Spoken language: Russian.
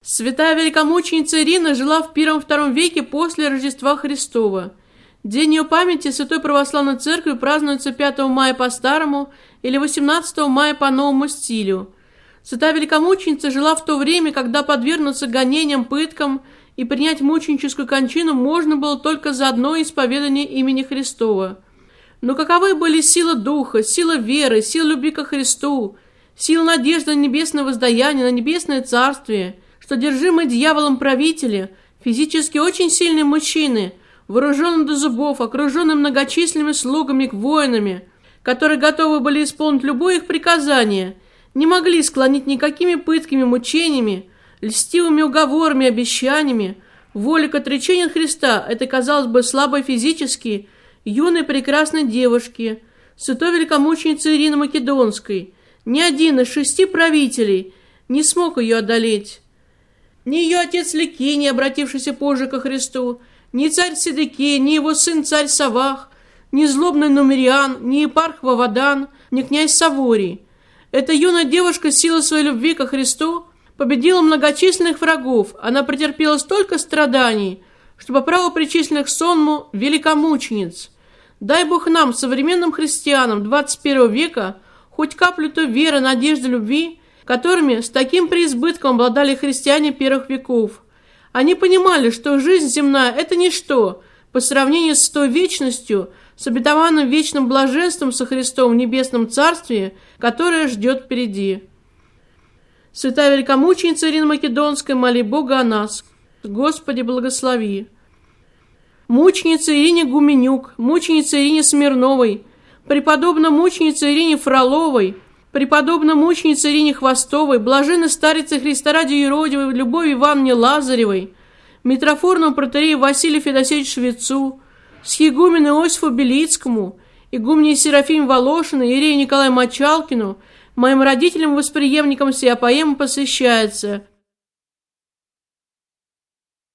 Святая великомученица Ирина жила в I-II веке после Рождества Христова. День ее памяти Святой Православной Церкви празднуется 5 мая по старому или 18 мая по новому стилю. Святая великомученица жила в то время, когда подвергнуться гонениям, пыткам и принять мученическую кончину можно было только за одно исповедание имени Христова. Но каковы были сила духа, сила веры, сила любви ко Христу, сила надежды на небесное воздаяние, на небесное царствие, что одержимые дьяволом правители, физически очень сильные мужчины, вооруженные до зубов, окруженные многочисленными слугами и воинами, которые готовы были исполнить любое их приказание, не могли склонить никакими пытками, мучениями, льстивыми уговорами, обещаниями, воле к отречению от Христа, этой, казалось бы, слабой физически, юной прекрасной девушки, святой великомученицы Ирины Македонской. Ни один из 6 правителей не смог ее одолеть. Ни ее отец Ликий, обратившийся позже ко Христу, ни царь Седекия, ни его сын царь Савах, ни злобный Нумериан, ни епарх Вавадан, ни князь Саворий. Эта юная девушка силой своей любви ко Христу победила многочисленных врагов. Она претерпела столько страданий, что по праву причисленных сонму великомучениц. Дай Бог нам, современным христианам 21 века, хоть каплю той веры, надежды, любви, которыми с таким преизбытком обладали христиане первых веков. Они понимали, что жизнь земная – это ничто по сравнению с той вечностью, с обетованным вечным блаженством со Христом в небесном царстве, которое ждет впереди. Святая великомученица Ирина Македонская, моли Бога о нас. Господи, благослови. Мученица Ирине Гуменюк, мученица Ирине Смирновой, преподобная мученица Ирине Фроловой, преподобная мученица Ирине Хвостовой, блаженной старице Христа ради Еродивой, Любови Ивановне Лазаревой, митрофорному протоиерею Василию Федосеевичу Швецу, схигумену Иосифу Белицкому, игумене Серафиме Волошиной, иерею Николаю Мочалкину, моим родителям-восприемникам сия поэма посвящается.